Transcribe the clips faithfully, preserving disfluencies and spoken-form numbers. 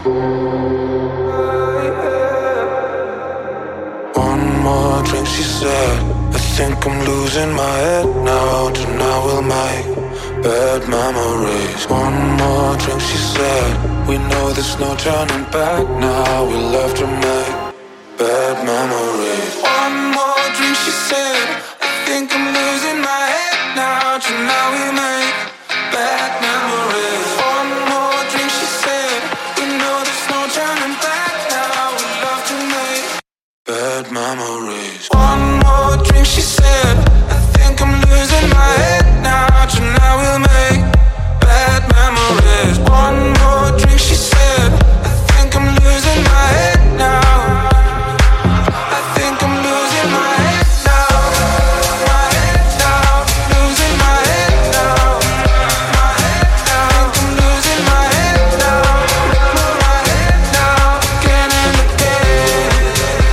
One more drink, she said. I think I'm losing my head now. Tonight we'll make bad memories. One more drink, she said. We know there's no turning back now. We love to make bad memories. One more drink, she said. I think I'm losing my head now. Tonight we make bad memories. One more drink, she said. We know there's no turning back now. We love to make bad memories. One more drink, she said. I think I'm losing my head now. Tonight we'll make bad memories. One more drink, she said. I think I'm losing my head now. I think I'm losing my head now. My head now. Losing my head now. My head now. I think I'm losing my head now. My head now. Again and again.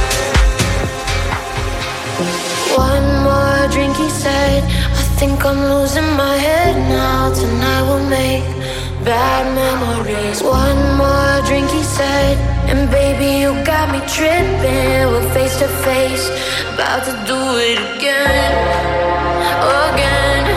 One more drink, he said. I think I'm losing my head now. Tonight we'll make bad memories. One more drink, he said. And baby, you got me tripping. We're face to face, about to do it again, again.